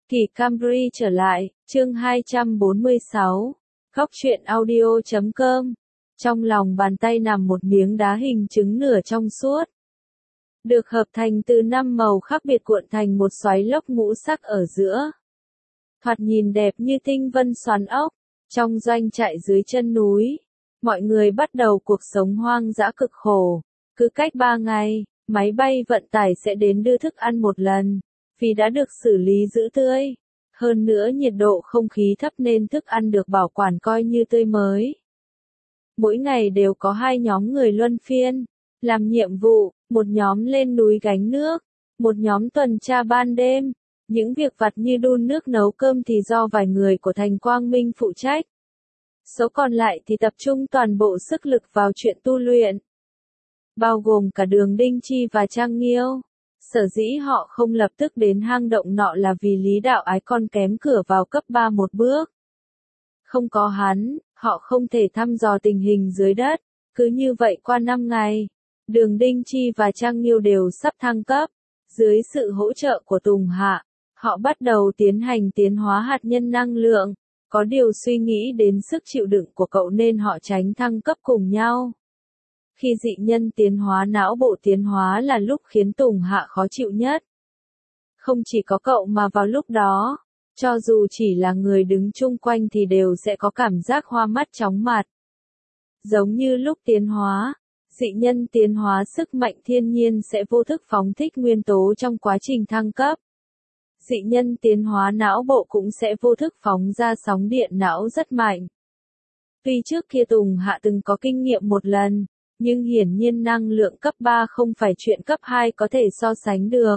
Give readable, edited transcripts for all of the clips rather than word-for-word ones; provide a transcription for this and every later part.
Kỳ Camry trở lại, chương 246. Góc truyện audio.com. Trong lòng bàn tay nằm một miếng đá hình trứng nửa trong suốt. Được hợp thành từ 5 màu khác biệt cuộn thành một xoáy lốc ngũ sắc ở giữa. Thoạt nhìn đẹp như tinh vân xoắn ốc. Trong doanh trại dưới chân núi, mọi người bắt đầu cuộc sống hoang dã cực khổ. Cứ cách 3 ngày, máy bay vận tải sẽ đến đưa thức ăn một lần. Vì đã được xử lý giữ tươi. Hơn nữa nhiệt độ không khí thấp nên thức ăn được bảo quản coi như tươi mới. Mỗi ngày đều có 2 nhóm người luân phiên, làm nhiệm vụ, một nhóm lên núi gánh nước, một nhóm tuần tra ban đêm. Những việc vặt như đun nước nấu cơm thì do vài người của Thành Quang Minh phụ trách. Số còn lại thì tập trung toàn bộ sức lực vào chuyện tu luyện. Bao gồm cả Đường Đinh Chi và Trang Nghiêu. Sở dĩ họ không lập tức đến hang động nọ là vì Lý Đạo Ái còn kém cửa vào cấp 3 một bước. Không có hắn, họ không thể thăm dò tình hình dưới đất. Cứ như vậy qua 5 ngày, Đường Đinh Chi và Trang Nghiêu đều sắp thăng cấp. Dưới sự hỗ trợ của Tùng Hạ, họ bắt đầu tiến hành tiến hóa hạt nhân năng lượng. Có điều suy nghĩ đến sức chịu đựng của cậu nên họ tránh thăng cấp cùng nhau. Khi dị nhân tiến hóa não bộ tiến hóa là lúc khiến Tùng Hạ khó chịu nhất. Không chỉ có cậu mà vào lúc đó, cho dù chỉ là người đứng chung quanh thì đều sẽ có cảm giác hoa mắt chóng mặt. Giống như lúc tiến hóa, dị nhân tiến hóa sức mạnh thiên nhiên sẽ vô thức phóng thích nguyên tố trong quá trình thăng cấp. Dị nhân tiến hóa não bộ cũng sẽ vô thức phóng ra sóng điện não rất mạnh. Tuy trước kia Tùng Hạ từng có kinh nghiệm một lần, nhưng hiển nhiên năng lượng cấp 3 không phải chuyện cấp 2 có thể so sánh được.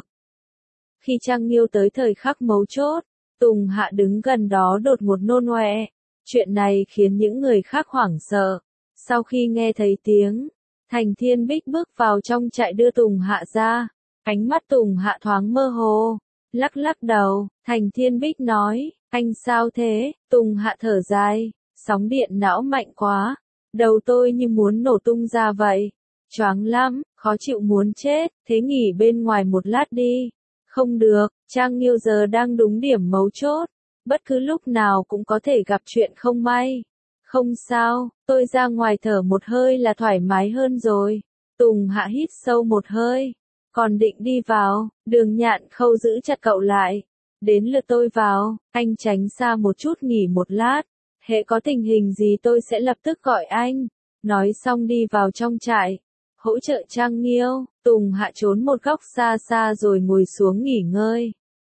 Khi Trang Nghiêu tới thời khắc mấu chốt, Tùng Hạ đứng gần đó đột ngột nôn ọe. Chuyện này khiến những người khác hoảng sợ. Sau khi nghe thấy tiếng, Thành Thiên Bích bước vào trong trại đưa Tùng Hạ ra. Ánh mắt Tùng Hạ thoáng mơ hồ, lắc lắc đầu. Thành Thiên Bích nói, anh sao thế? Tùng Hạ thở dài, sóng điện não mạnh quá. Đầu tôi như muốn nổ tung ra vậy. Choáng lắm, khó chịu muốn chết, thế nghỉ bên ngoài một lát đi. Không được, Trang Nghiêu giờ đang đúng điểm mấu chốt. Bất cứ lúc nào cũng có thể gặp chuyện không may. Không sao, tôi ra ngoài thở một hơi là thoải mái hơn rồi. Tùng Hạ hít sâu một hơi. Còn định đi vào, Đường Nhạn Khâu giữ chặt cậu lại. Đến lượt tôi vào, anh tránh xa một chút nghỉ một lát. Hễ có tình hình gì tôi sẽ lập tức gọi anh. Nói xong đi vào trong trại. Hỗ trợ Trang Nghiêu, Tùng Hạ trốn một góc xa xa rồi ngồi xuống nghỉ ngơi.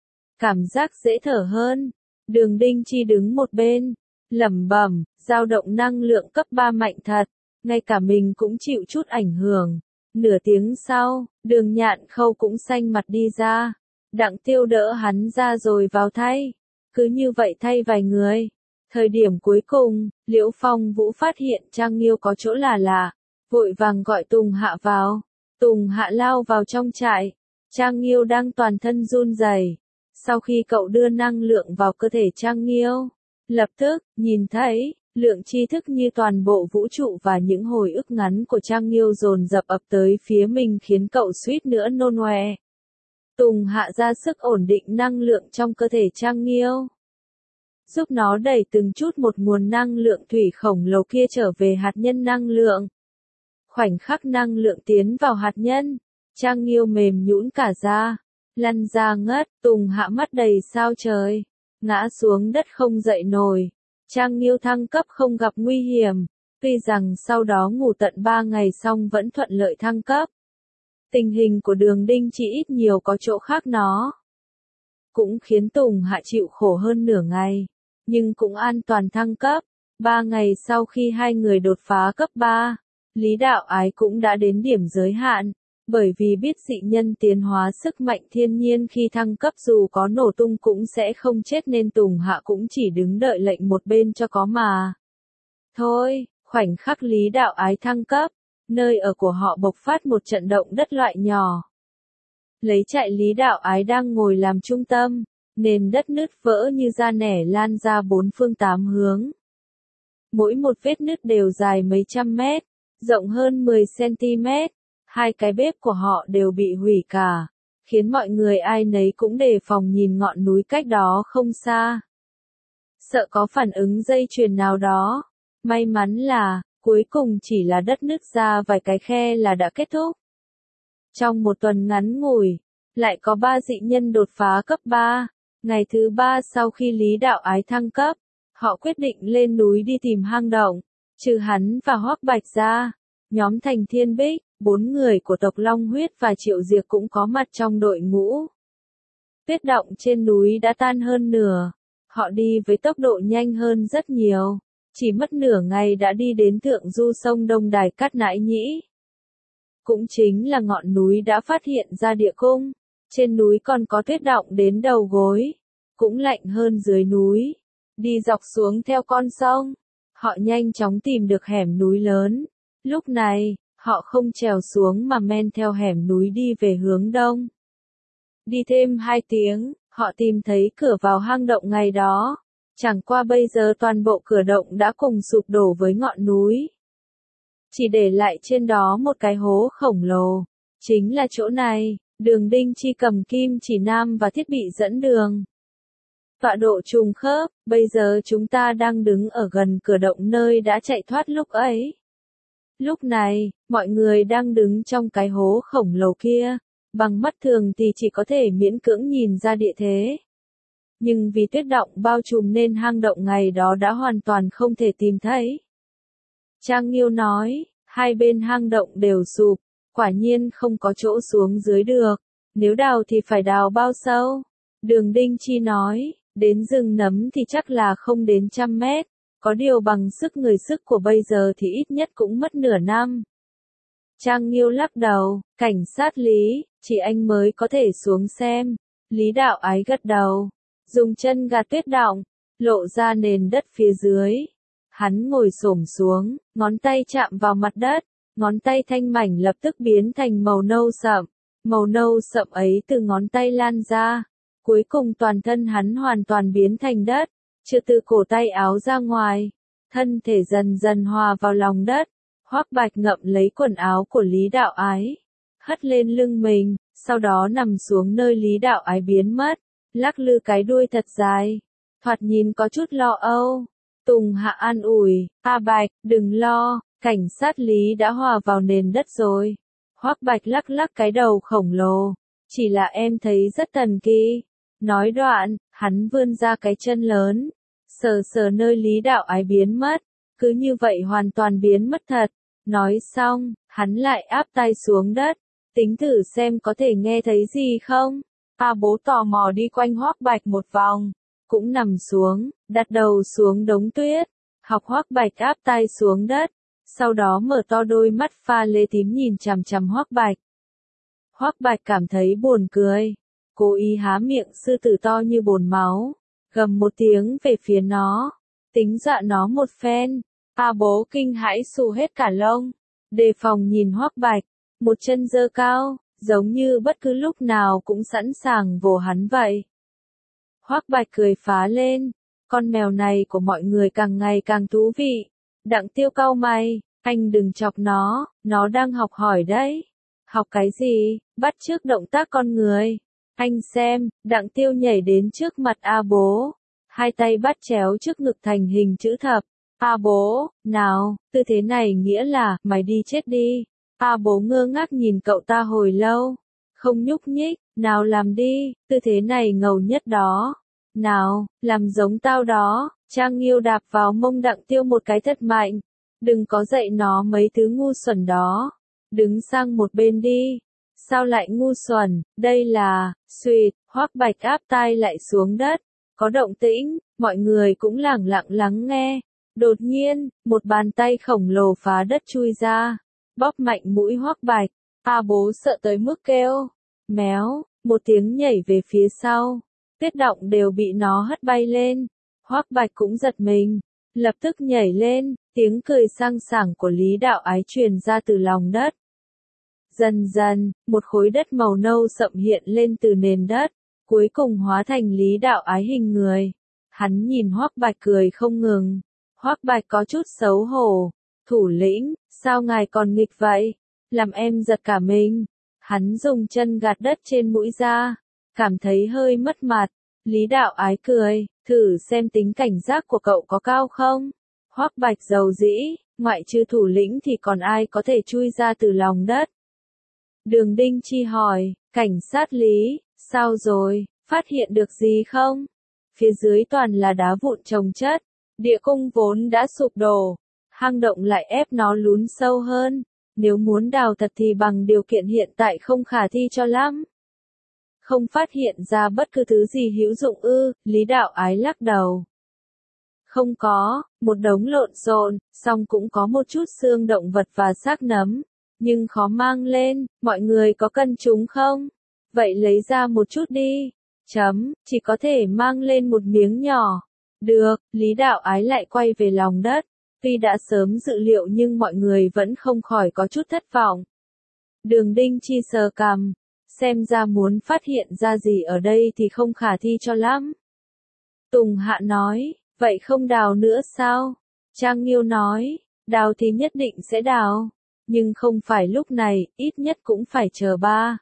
Cảm giác dễ thở hơn. Đường Đinh Chi đứng một bên, lẩm bẩm, dao động năng lượng cấp 3 mạnh thật. Ngay cả mình cũng chịu chút ảnh hưởng. Nửa tiếng sau, Đường Nhạn Khâu cũng xanh mặt đi ra. Đặng Tiêu đỡ hắn ra rồi vào thay. Cứ như vậy thay vài người. Thời điểm cuối cùng, Liễu Phong Vũ phát hiện Trang Nghiêu có chỗ là lạ, vội vàng gọi Tùng Hạ vào. Tùng Hạ lao vào trong trại. Trang Nghiêu đang toàn thân run rẩy. Sau khi cậu đưa năng lượng vào cơ thể Trang Nghiêu, lập tức, nhìn thấy, lượng tri thức như toàn bộ vũ trụ và những hồi ức ngắn của Trang Nghiêu dồn dập ập tới phía mình khiến cậu suýt nữa nôn ọe. Tùng Hạ ra sức ổn định năng lượng trong cơ thể Trang Nghiêu, giúp nó đẩy từng chút một nguồn năng lượng thủy khổng lồ kia trở về hạt nhân năng lượng. Khoảnh khắc năng lượng tiến vào hạt nhân, Trang Nghiêu mềm nhũn cả ra, lăn ra ngất. Tùng Hạ mắt đầy sao trời, ngã xuống đất không dậy nổi. Trang Nghiêu thăng cấp không gặp nguy hiểm, tuy rằng sau đó ngủ tận 3 ngày xong vẫn thuận lợi thăng cấp. Tình hình của Đường Đinh Chi ít nhiều có chỗ khác nó. Cũng khiến Tùng Hạ chịu khổ hơn nửa ngày, nhưng cũng an toàn thăng cấp. 3 ngày sau khi hai người đột phá cấp 3, Lý Đạo Ái cũng đã đến điểm giới hạn, bởi vì biết dị nhân tiến hóa sức mạnh thiên nhiên khi thăng cấp dù có nổ tung cũng sẽ không chết nên Tùng Hạ cũng chỉ đứng đợi lệnh một bên cho có mà. Thôi, khoảnh khắc Lý Đạo Ái thăng cấp, nơi ở của họ bộc phát một trận động đất loại nhỏ. Lấy trại Lý Đạo Ái đang ngồi làm trung tâm, nền đất nứt vỡ như da nẻ lan ra 4 phương 8 hướng. Mỗi một vết nứt đều dài mấy trăm mét, rộng hơn 10 cm. Hai cái bếp của họ đều bị hủy cả. khiến mọi người ai nấy cũng đề phòng nhìn ngọn núi cách đó không xa. Sợ có phản ứng dây chuyền nào đó. May mắn là, cuối cùng chỉ là đất nứt ra vài cái khe là đã kết thúc. Trong một tuần ngắn ngủi, lại có 3 dị nhân đột phá cấp 3. Ngày thứ 3 sau khi Lý Đạo Ái thăng cấp, họ quyết định lên núi đi tìm hang động. Trừ hắn và Hoắc Bạch ra, nhóm Thành Thiên Bích, 4 người của tộc Long Huyết và Triệu Diệc cũng có mặt trong đội ngũ. Tuyết động trên núi đã tan hơn nửa. Họ đi với tốc độ nhanh hơn rất nhiều. Chỉ mất nửa ngày đã đi đến thượng du sông Đông Đài Cát Nãi Nhĩ. Cũng chính là ngọn núi đã phát hiện ra địa cung. Trên núi còn có tuyết động đến đầu gối. Cũng lạnh hơn dưới núi. Đi dọc xuống theo con sông. Họ nhanh chóng tìm được hẻm núi lớn. Lúc này, họ không trèo xuống mà men theo hẻm núi đi về hướng đông. Đi thêm 2 tiếng, họ tìm thấy cửa vào hang động ngày đó. Chẳng qua bây giờ toàn bộ cửa động đã cùng sụp đổ với ngọn núi. Chỉ để lại trên đó một cái hố khổng lồ. Chính là chỗ này, Đường Đinh Chi cầm kim chỉ nam và thiết bị dẫn đường. Tọa độ trùng khớp, bây giờ chúng ta đang đứng ở gần cửa động nơi đã chạy thoát lúc ấy. Lúc này, mọi người đang đứng trong cái hố khổng lồ kia. Bằng mắt thường thì chỉ có thể miễn cưỡng nhìn ra địa thế. Nhưng vì tuyết động bao trùm nên hang động ngày đó đã hoàn toàn không thể tìm thấy. Trang Nghiêu nói, 2 bên hang động đều sụp, quả nhiên không có chỗ xuống dưới được. Nếu đào thì phải đào bao sâu? Đường Đinh Chi nói, đến rừng nấm thì chắc là không đến 100 mét. Có điều bằng sức người sức của bây giờ thì ít nhất cũng mất nửa năm. Trang Nghiêu lắc đầu, cảnh sát Lý, chỉ anh mới có thể xuống xem. Lý Đạo Ái gật đầu, dùng chân gạt tuyết động, lộ ra nền đất phía dưới. Hắn ngồi xổm xuống, ngón tay chạm vào mặt đất, ngón tay thanh mảnh lập tức biến thành màu nâu sậm. Màu nâu sậm ấy từ ngón tay lan ra. Cuối cùng toàn thân hắn hoàn toàn biến thành đất, chưa từ cổ tay áo ra ngoài. Thân thể dần dần hòa vào lòng đất. Hoắc Bạch ngậm lấy quần áo của Lý Đạo Ái, hất lên lưng mình, sau đó nằm xuống nơi Lý Đạo Ái biến mất, lắc lư cái đuôi thật dài, thoạt nhìn có chút lo âu. Tùng Hạ an ủi, "A Bạch, đừng lo, cảnh sát Lý đã hòa vào nền đất rồi." Hoắc Bạch lắc lắc cái đầu khổng lồ, "Chỉ là em thấy rất thần kỳ." Nói đoạn, hắn vươn ra cái chân lớn, sờ sờ nơi Lý Đạo Ái biến mất, cứ như vậy hoàn toàn biến mất thật. Nói xong, hắn lại áp tay xuống đất, tính thử xem có thể nghe thấy gì không. A Bố tò mò đi quanh Hoắc Bạch một vòng, cũng nằm xuống, đặt đầu xuống đống tuyết, học Hoắc Bạch áp tay xuống đất, sau đó mở to đôi mắt pha lê tím nhìn chằm chằm Hoắc Bạch. Hoắc Bạch cảm thấy buồn cười, cố ý há miệng sư tử to như bồn máu, gầm một tiếng về phía nó, tính dọa nó một phen. A Bố kinh hãi xù hết cả lông, đề phòng nhìn Hoắc Bạch, một chân giơ cao, giống như bất cứ lúc nào cũng sẵn sàng vồ hắn vậy. Hoắc Bạch cười phá lên, con mèo này của mọi người càng ngày càng thú vị. Đặng Tiêu cau mày, anh đừng chọc nó đang học hỏi đấy. Học cái gì, bắt chước động tác con người. Anh xem, Đặng Tiêu nhảy đến trước mặt A Bố, hai tay bắt chéo trước ngực thành hình chữ thập. A Bố, nào, tư thế này nghĩa là, mày đi chết đi. A Bố ngơ ngác nhìn cậu ta hồi lâu, không nhúc nhích, nào làm đi, tư thế này ngầu nhất đó. Nào, làm giống tao đó. Trang Nghiêu đạp vào mông Đặng Tiêu một cái thật mạnh. Đừng có dạy nó mấy thứ ngu xuẩn đó. Đứng sang một bên đi. Sao lại ngu xuẩn, đây là, xuyệt, Hoắc Bạch áp tai lại xuống đất. Có động tĩnh, mọi người cũng lẳng lặng lắng nghe. Đột nhiên, một bàn tay khổng lồ phá đất chui ra, bóp mạnh mũi Hoắc Bạch. A Bố sợ tới mức kêu, méo, một tiếng nhảy về phía sau. Tuyết động đều bị nó hất bay lên. Hoắc Bạch cũng giật mình, lập tức nhảy lên, tiếng cười sang sảng của Lý Đạo Ái truyền ra từ lòng đất. Dần dần, một khối đất màu nâu sậm hiện lên từ nền đất, cuối cùng hóa thành Lý Đạo Ái hình người. Hắn nhìn Hoắc Bạch cười không ngừng. Hoắc Bạch có chút xấu hổ. "Thủ lĩnh, sao ngài còn nghịch vậy? Làm em giật cả mình." Hắn dùng chân gạt đất trên mũi ra, cảm thấy hơi mất mặt. Lý Đạo Ái cười, thử xem tính cảnh giác của cậu có cao không? Hoắc Bạch dầu dĩ, ngoại trừ thủ lĩnh thì còn ai có thể chui ra từ lòng đất? Đường Đinh Chi hỏi, cảnh sát Lý, sao rồi, phát hiện được gì không? Phía dưới toàn là đá vụn chồng chất, địa cung vốn đã sụp đổ, hang động lại ép nó lún sâu hơn, nếu muốn đào thật thì bằng điều kiện hiện tại không khả thi cho lắm. Không phát hiện ra bất cứ thứ gì hữu dụng ư? Lý Đạo Ái lắc đầu. Không có, một đống lộn xộn, song cũng có một chút xương động vật và xác nấm, nhưng khó mang lên, mọi người có cần chúng không? Vậy lấy ra một chút đi. Chỉ có thể mang lên một miếng nhỏ. Được, Lý Đạo Ái lại quay về lòng đất. Tuy đã sớm dự liệu nhưng mọi người vẫn không khỏi có chút thất vọng. Đường Đinh Chi sờ cằm, xem ra muốn phát hiện ra gì ở đây thì không khả thi cho lắm. Tùng Hạ nói, vậy không đào nữa sao? Trang Nghiêu nói, đào thì nhất định sẽ đào, nhưng không phải lúc này, ít nhất cũng phải chờ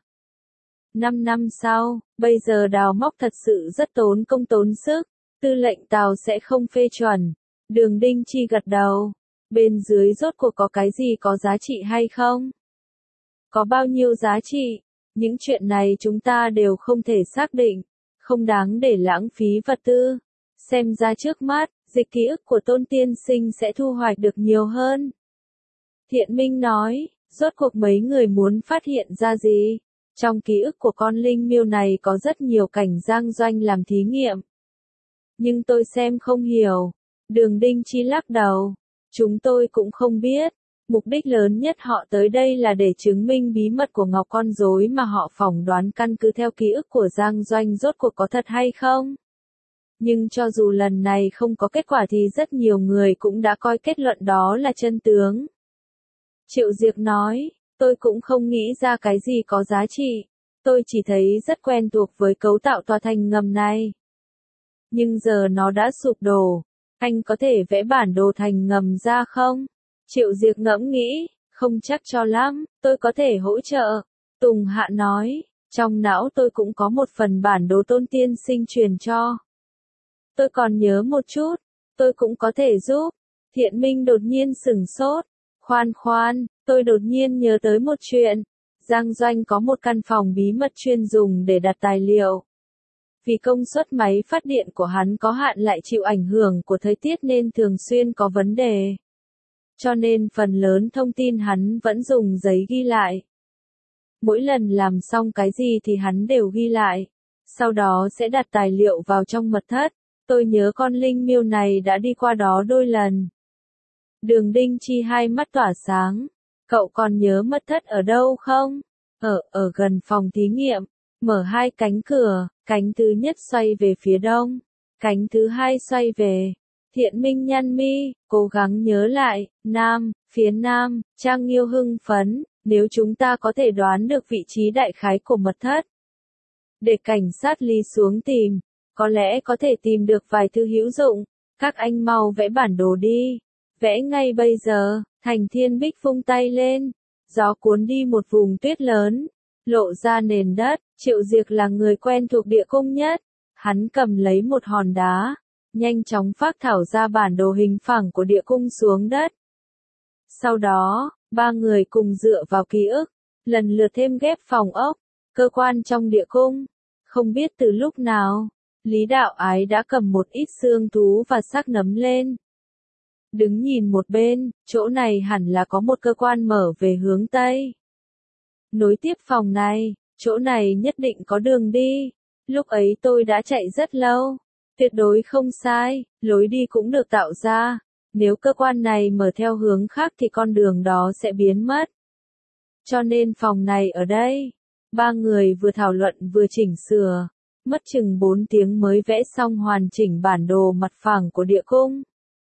5 năm sau, bây giờ đào móc thật sự rất tốn công tốn sức, tư lệnh Tào sẽ không phê chuẩn. Đường Đinh Chi gật đầu, bên dưới rốt cuộc có cái gì có giá trị hay không? Có bao nhiêu giá trị? Những chuyện này chúng ta đều không thể xác định, không đáng để lãng phí vật tư. Xem ra trước mắt, dịch ký ức của Tôn tiên sinh sẽ thu hoạch được nhiều hơn. Thiện Minh nói, rốt cuộc mấy người muốn phát hiện ra gì? Trong ký ức của con linh miêu này có rất nhiều cảnh Giang Doanh làm thí nghiệm. Nhưng tôi xem không hiểu. Đường Đinh Chi lắc đầu. Chúng tôi cũng không biết. Mục đích lớn nhất họ tới đây là để chứng minh bí mật của ngọc con rối mà họ phỏng đoán căn cứ theo ký ức của Giang Doanh rốt cuộc có thật hay không. Nhưng cho dù lần này không có kết quả thì rất nhiều người cũng đã coi kết luận đó là chân tướng. Triệu Diệc nói, tôi cũng không nghĩ ra cái gì có giá trị. Tôi chỉ thấy rất quen thuộc với cấu tạo tòa thành ngầm này. Nhưng giờ nó đã sụp đổ. Anh có thể vẽ bản đồ thành ngầm ra không? Triệu Diệc ngẫm nghĩ, không chắc cho lắm, tôi có thể hỗ trợ. Tùng Hạ nói, trong não tôi cũng có một phần bản đồ Tôn tiên sinh truyền cho. Tôi còn nhớ một chút, tôi cũng có thể giúp. Thiện Minh đột nhiên sửng sốt. Khoan, tôi đột nhiên nhớ tới một chuyện. Giang Doanh có một căn phòng bí mật chuyên dùng để đặt tài liệu. Vì công suất máy phát điện của hắn có hạn lại chịu ảnh hưởng của thời tiết nên thường xuyên có vấn đề. Cho nên phần lớn thông tin hắn vẫn dùng giấy ghi lại. Mỗi lần làm xong cái gì thì hắn đều ghi lại. Sau đó sẽ đặt tài liệu vào trong mật thất. Tôi nhớ con linh miêu này đã đi qua đó đôi lần. Đường Đinh Chi hai mắt tỏa sáng. Cậu còn nhớ mật thất ở đâu không? Ở gần phòng thí nghiệm. Mở hai cánh cửa, cánh thứ nhất xoay về phía đông, cánh thứ hai xoay về. Thiện Minh nhăn mi, cố gắng nhớ lại, phía nam, Trang Nghiêu hưng phấn, nếu chúng ta có thể đoán được vị trí đại khái của mật thất. Để cảnh sát Lý xuống tìm, có lẽ có thể tìm được vài thứ hữu dụng, các anh mau vẽ bản đồ đi. Vẽ ngay bây giờ, Thành Thiên Bích vung tay lên, gió cuốn đi một vùng tuyết lớn, lộ ra nền đất. Triệu Diệc là người quen thuộc địa cung nhất, hắn cầm lấy một hòn đá, nhanh chóng phác thảo ra bản đồ hình phẳng của địa cung xuống đất. Sau đó, ba người cùng dựa vào ký ức, lần lượt thêm ghép phòng ốc, cơ quan trong địa cung. Không biết từ lúc nào, Lý Đạo Ái đã cầm một ít xương thú và xác nấm lên. Đứng nhìn một bên, chỗ này hẳn là có một cơ quan mở về hướng Tây. Nối tiếp phòng này, chỗ này nhất định có đường đi. Lúc ấy tôi đã chạy rất lâu. Tuyệt đối không sai, lối đi cũng được tạo ra. Nếu cơ quan này mở theo hướng khác thì con đường đó sẽ biến mất. Cho nên phòng này ở đây. Ba người vừa thảo luận vừa chỉnh sửa. Mất chừng 4 tiếng mới vẽ xong hoàn chỉnh bản đồ mặt phẳng của địa cung.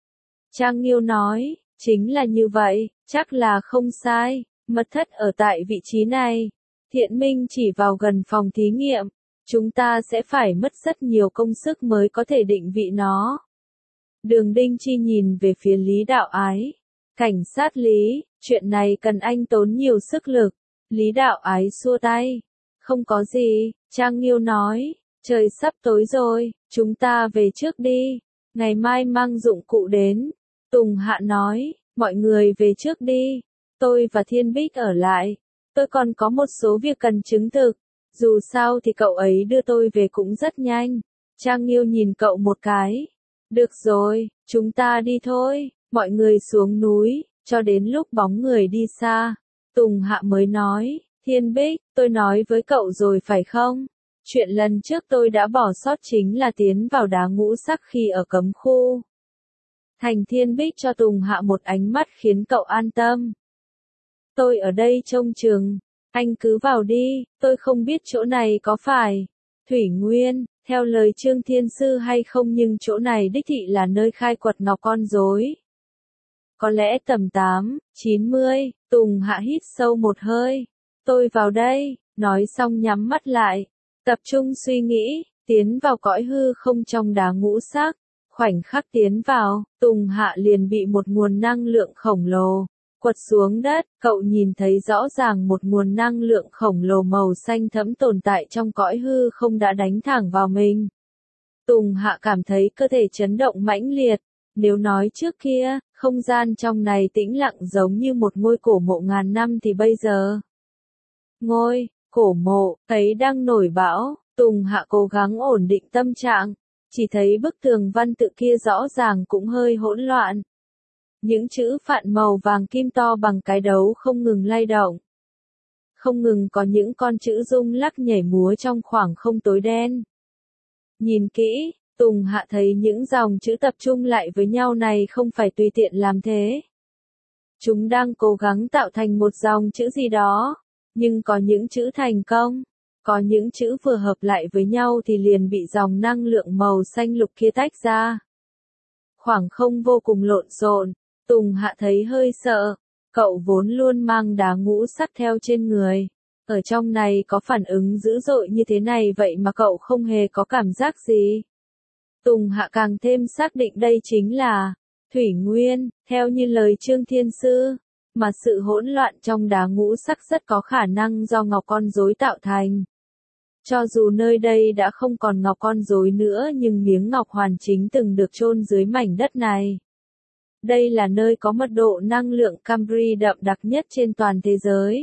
Trang Nghiêu nói, chính là như vậy, chắc là không sai. Mật thất ở tại vị trí này. Thiện Minh chỉ vào gần phòng thí nghiệm. Chúng ta sẽ phải mất rất nhiều công sức mới có thể định vị nó. Đường Đinh Chi nhìn về phía Lý Đạo Ái. Cảnh sát Lý, chuyện này cần anh tốn nhiều sức lực. Lý Đạo Ái xua tay. Không có gì, Trang Nghiêu nói, trời sắp tối rồi, chúng ta về trước đi, ngày mai mang dụng cụ đến. Tùng Hạ nói, mọi người về trước đi, tôi và Thiên Bích ở lại, tôi còn có một số việc cần chứng thực, dù sao thì cậu ấy đưa tôi về cũng rất nhanh. Trang Nghiêu nhìn cậu một cái. Được rồi, chúng ta đi thôi, mọi người xuống núi, cho đến lúc bóng người đi xa. Tùng Hạ mới nói, Thiên Bích, tôi nói với cậu rồi phải không? Chuyện lần trước tôi đã bỏ sót chính là tiến vào đá ngũ sắc khi ở cấm khu. Thành Thiên Bích cho Tùng Hạ một ánh mắt khiến cậu an tâm. Tôi ở đây trông chừng, anh cứ vào đi, tôi không biết chỗ này có phải Thủy Nguyên, theo lời Trương Thiên Sư hay không, nhưng chỗ này đích thị là nơi khai quật ngọc con rối. Có lẽ tầm 8-90, Tùng Hạ hít sâu một hơi. Tôi vào đây, nói xong nhắm mắt lại, tập trung suy nghĩ, tiến vào cõi hư không trong đá ngũ sắc. Khoảnh khắc tiến vào, Tùng Hạ liền bị một nguồn năng lượng khổng lồ quật xuống đất. Cậu nhìn thấy rõ ràng một nguồn năng lượng khổng lồ màu xanh thẫm tồn tại trong cõi hư không đã đánh thẳng vào mình. Tùng Hạ cảm thấy cơ thể chấn động mãnh liệt. Nếu nói trước kia, không gian trong này tĩnh lặng giống như một ngôi cổ mộ ngàn năm thì bây giờ, ngôi cổ mộ ấy đang nổi bão. Tùng Hạ cố gắng ổn định tâm trạng, chỉ thấy bức tường văn tự kia rõ ràng cũng hơi hỗn loạn. Những chữ phạn màu vàng kim to bằng cái đấu không ngừng lay động. Không ngừng có những con chữ rung lắc nhảy múa trong khoảng không tối đen. Nhìn kỹ, Tùng Hạ thấy những dòng chữ tập trung lại với nhau này không phải tùy tiện làm thế. Chúng đang cố gắng tạo thành một dòng chữ gì đó, nhưng có những chữ thành công, có những chữ vừa hợp lại với nhau thì liền bị dòng năng lượng màu xanh lục kia tách ra. Khoảng không vô cùng lộn xộn, Tùng Hạ thấy hơi sợ, cậu vốn luôn mang đá ngũ sắc theo trên người. Ở trong này có phản ứng dữ dội như thế này vậy mà cậu không hề có cảm giác gì. Tùng Hạ càng thêm xác định đây chính là Thủy Nguyên, theo như lời Trương Thiên Sư, mà sự hỗn loạn trong đá ngũ sắc rất có khả năng do ngọc con rối tạo thành. Cho dù nơi đây đã không còn ngọc con rối nữa nhưng miếng ngọc hoàn chính từng được chôn dưới mảnh đất này. Đây là nơi có mật độ năng lượng Cambri đậm đặc nhất trên toàn thế giới.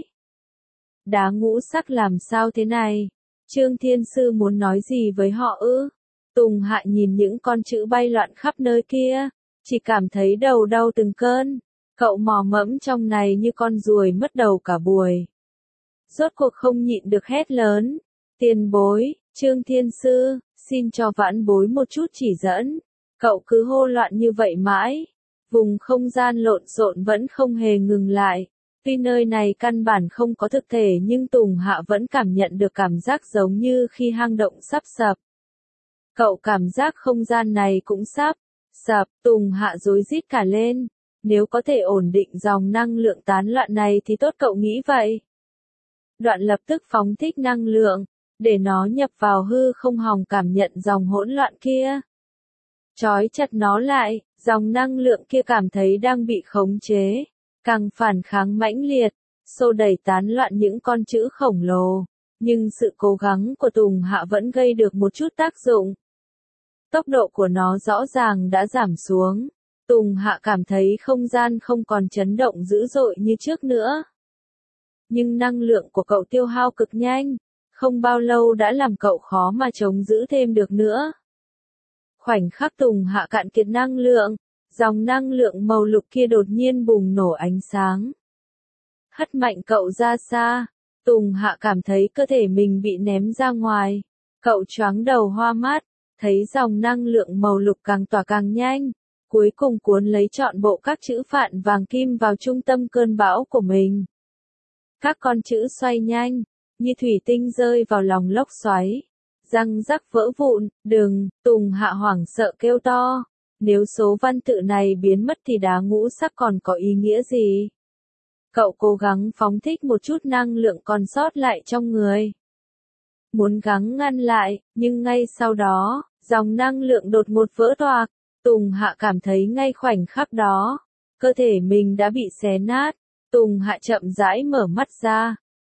Đá ngũ sắc làm sao thế này? Trương Thiên Sư muốn nói gì với họ ư? Tùng Hạ nhìn những con chữ bay loạn khắp nơi kia, chỉ cảm thấy đầu đau từng cơn. Cậu mò mẫm trong này như con ruồi mất đầu cả buổi. Rốt cuộc không nhịn được hét lớn. Tiền bối, Trương Thiên Sư, xin cho vãn bối một chút chỉ dẫn. Cậu cứ hô loạn như vậy mãi. Vùng không gian lộn xộn vẫn không hề ngừng lại. Tuy nơi này căn bản không có thực thể nhưng Tùng Hạ vẫn cảm nhận được cảm giác giống như khi hang động sắp sập. Cậu cảm giác không gian này cũng sắp sập. Tùng Hạ rối rít cả lên. Nếu có thể ổn định dòng năng lượng tán loạn này thì tốt, cậu nghĩ vậy. Đoạn lập tức phóng thích năng lượng, để nó nhập vào hư không hòng cảm nhận dòng hỗn loạn kia. Trói chặt nó lại, dòng năng lượng kia cảm thấy đang bị khống chế, càng phản kháng mãnh liệt, xô đẩy tán loạn những con chữ khổng lồ. Nhưng sự cố gắng của Tùng Hạ vẫn gây được một chút tác dụng. Tốc độ của nó rõ ràng đã giảm xuống. Tùng Hạ cảm thấy không gian không còn chấn động dữ dội như trước nữa. Nhưng năng lượng của cậu tiêu hao cực nhanh, không bao lâu đã làm cậu khó mà chống giữ thêm được nữa. Khoảnh khắc Tùng Hạ cạn kiệt năng lượng, dòng năng lượng màu lục kia đột nhiên bùng nổ ánh sáng. Hất mạnh cậu ra xa, Tùng Hạ cảm thấy cơ thể mình bị ném ra ngoài. Cậu choáng đầu hoa mắt, thấy dòng năng lượng màu lục càng tỏa càng nhanh. Cuối cùng cuốn lấy trọn bộ các chữ phạn vàng kim vào trung tâm cơn bão của mình. Các con chữ xoay nhanh, như thủy tinh rơi vào lòng lốc xoáy. Răng rắc vỡ vụn, đừng, Tùng Hạ hoảng sợ kêu to. Nếu số văn tự này biến mất thì đá ngũ sắc còn có ý nghĩa gì? Cậu cố gắng phóng thích một chút năng lượng còn sót lại trong người. Muốn gắng ngăn lại, nhưng ngay sau đó, dòng năng lượng đột ngột vỡ toạc. Tùng Hạ cảm thấy ngay khoảnh khắc đó, cơ thể mình đã bị xé nát. Tùng Hạ chậm rãi mở mắt ra,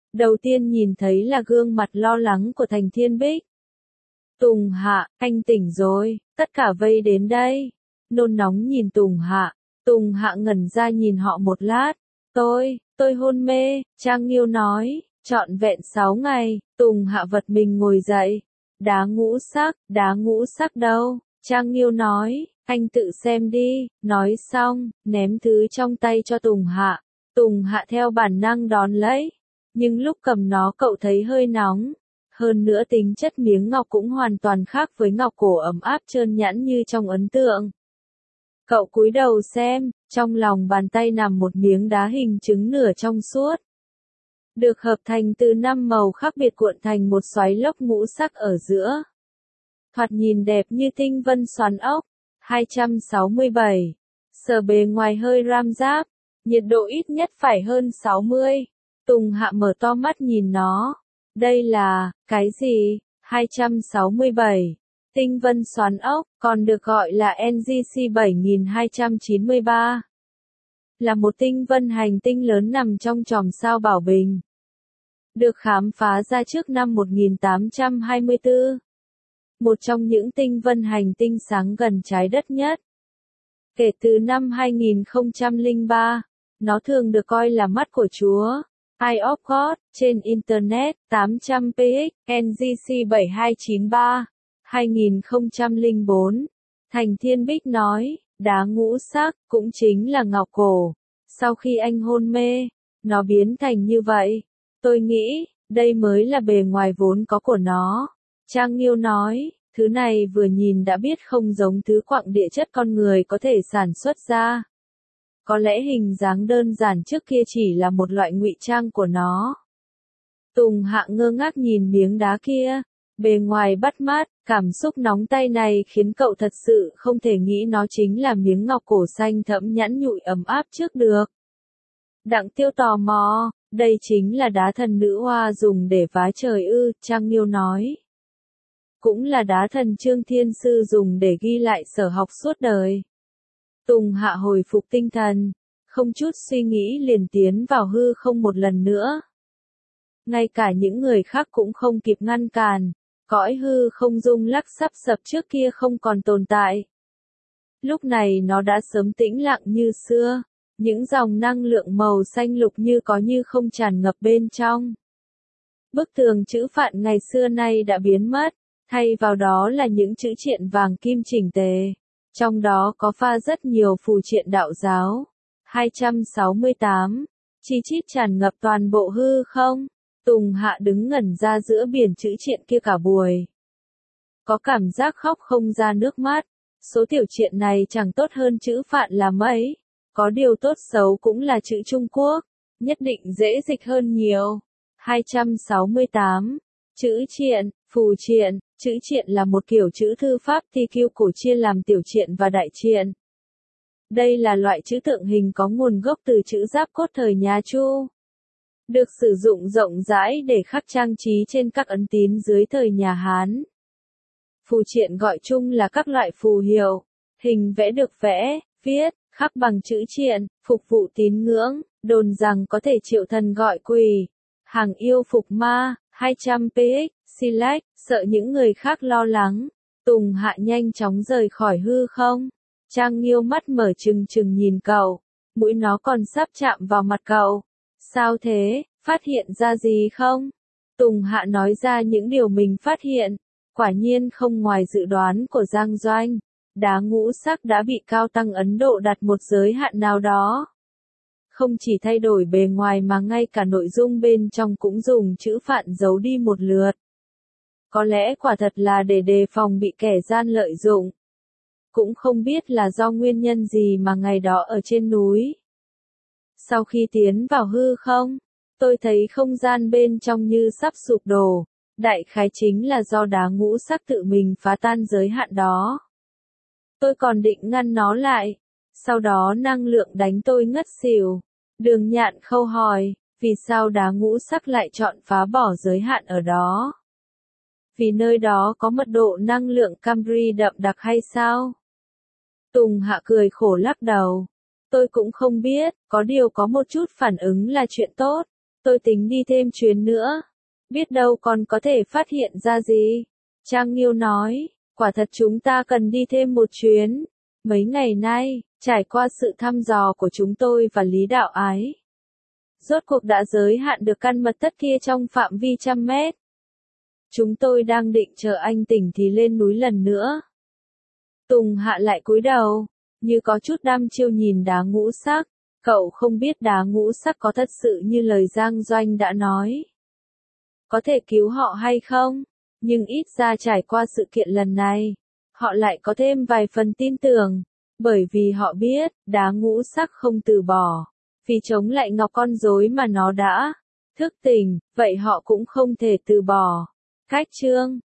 Đầu tiên nhìn thấy là gương mặt lo lắng của Thành Thiên Bích. Tùng Hạ, anh tỉnh rồi, tất cả vây đến đây. Nôn nóng nhìn Tùng Hạ. Tùng Hạ ngẩn ra nhìn họ một lát. Tôi hôn mê, Trang Nghiêu nói, trọn vẹn 6 ngày. Tùng Hạ vật mình ngồi dậy. Đá ngũ sắc đâu? Trang Nghiêu nói, anh tự xem đi. Nói xong, ném thứ trong tay cho Tùng Hạ. Tùng Hạ theo bản năng đón lấy. Nhưng lúc cầm nó cậu thấy hơi nóng. Hơn nữa tính chất miếng ngọc cũng hoàn toàn khác với ngọc cổ ấm áp trơn nhẵn như trong ấn tượng. Cậu cúi đầu xem, trong lòng bàn tay nằm một miếng đá hình trứng nửa trong suốt. Được hợp thành từ 5 màu khác biệt cuộn thành một xoáy lốc ngũ sắc ở giữa. Thoạt nhìn đẹp như tinh vân xoắn ốc. 267. Sờ bề ngoài hơi ram ráp, nhiệt độ ít nhất phải hơn 60. Tùng Hạ mở to mắt nhìn nó. Đây là, cái gì? 267. Tinh vân xoắn ốc, còn được gọi là NGC 7293. Là một tinh vân hành tinh lớn nằm trong chòm sao Bảo Bình. Được khám phá ra trước năm 1824. Một trong những tinh vân hành tinh sáng gần trái đất nhất. Kể từ năm 2003, nó thường được coi là mắt của Chúa. Eye of God, trên Internet, 800px, NGC 7293, 2004. Thành Thiên Bích nói, đá ngũ sắc, cũng chính là ngọc cổ. Sau khi anh hôn mê, nó biến thành như vậy. Tôi nghĩ, đây mới là bề ngoài vốn có của nó. Trang Nghiêu nói, thứ này vừa nhìn đã biết không giống thứ quặng địa chất con người có thể sản xuất ra. Có lẽ hình dáng đơn giản trước kia chỉ là một loại ngụy trang của nó. Tùng Hạ ngơ ngác nhìn miếng đá kia. Bề ngoài bắt mắt, cảm xúc nóng tay này khiến cậu thật sự không thể nghĩ nó chính là miếng ngọc cổ xanh thẫm nhẵn nhụi ấm áp trước được. Đặng Tiêu tò mò, đây chính là đá thần nữ hoa dùng để vá trời ư, Trang Nghiêu nói. Cũng là đá thần Trương Thiên Sư dùng để ghi lại sở học suốt đời. Tùng Hạ hồi phục tinh thần, không chút suy nghĩ liền tiến vào hư không một lần nữa. Ngay cả những người khác cũng không kịp ngăn cản, cõi hư không rung lắc sắp sập trước kia không còn tồn tại. Lúc này nó đã sớm tĩnh lặng như xưa, những dòng năng lượng màu xanh lục như có như không tràn ngập bên trong. Bức tường chữ phạn ngày xưa nay đã biến mất, thay vào đó là những chữ triện vàng kim chỉnh tề. Trong đó có pha rất nhiều phù triện đạo giáo. 268. Chi chít tràn ngập toàn bộ hư không. Tùng Hạ đứng ngẩn ra giữa biển chữ triện kia cả buổi. Có cảm giác khóc không ra nước mắt. Số tiểu triện này chẳng tốt hơn chữ phạn là mấy. Có điều tốt xấu cũng là chữ Trung Quốc. Nhất định dễ dịch hơn nhiều. 268. Chữ triện, phù triện. Chữ triện là một kiểu chữ thư pháp thi kiêu cổ chia làm tiểu triện và đại triện. Đây là loại chữ tượng hình có nguồn gốc từ chữ giáp cốt thời nhà Chu. Được sử dụng rộng rãi để khắc trang trí trên các ấn tín dưới thời nhà Hán. Phù triện gọi chung là các loại phù hiệu, hình vẽ được vẽ, viết, khắc bằng chữ triện, phục vụ tín ngưỡng, đồn rằng có thể triệu thần gọi quỷ, hàng yêu phục ma. 200px, Select, sợ những người khác lo lắng. Tùng Hạ nhanh chóng rời khỏi hư không. Trang Nghiêu mắt mở trừng trừng nhìn cậu. Mũi nó còn sắp chạm vào mặt cậu. Sao thế, phát hiện ra gì không? Tùng Hạ nói ra những điều mình phát hiện. Quả nhiên không ngoài dự đoán của Giang Doanh. Đá ngũ sắc đã bị Cao Tăng Ấn Độ đặt một giới hạn nào đó. Không chỉ thay đổi bề ngoài mà ngay cả nội dung bên trong cũng dùng chữ phạn giấu đi một lượt. Có lẽ quả thật là để đề phòng bị kẻ gian lợi dụng. Cũng không biết là do nguyên nhân gì mà ngày đó ở trên núi. Sau khi tiến vào hư không, tôi thấy không gian bên trong như sắp sụp đổ. Đại khái chính là do đá ngũ sắc tự mình phá tan giới hạn đó. Tôi còn định ngăn nó lại. Sau đó năng lượng đánh tôi ngất xỉu. Đường Nhạn Khâu hỏi, vì sao đá ngũ sắc lại chọn phá bỏ giới hạn ở đó? Vì nơi đó có mật độ năng lượng Camry đậm đặc hay sao? Tùng Hạ cười khổ lắc đầu. Tôi cũng không biết, có điều có một chút phản ứng là chuyện tốt. tôi tính đi thêm chuyến nữa. Biết đâu còn có thể phát hiện ra gì. Trang Nghiêu nói, quả thật chúng ta cần đi thêm một chuyến. Mấy ngày nay, trải qua sự thăm dò của chúng tôi và Lý Đạo Ái, rốt cuộc đã giới hạn được căn mật thất kia trong phạm vi 100 mét. Chúng tôi đang định chờ anh tỉnh thì lên núi lần nữa. Tùng Hạ lại cúi đầu, như có chút đăm chiêu nhìn đá ngũ sắc. Cậu không biết đá ngũ sắc có thật sự như lời Giang Doanh đã nói, có thể cứu họ hay không, nhưng ít ra trải qua sự kiện lần này, họ lại có thêm vài phần tin tưởng, bởi vì họ biết, đá ngũ sắc không từ bỏ, vì chống lại ngọc con rối mà nó đã thức tỉnh, vậy họ cũng không thể từ bỏ. Khách chương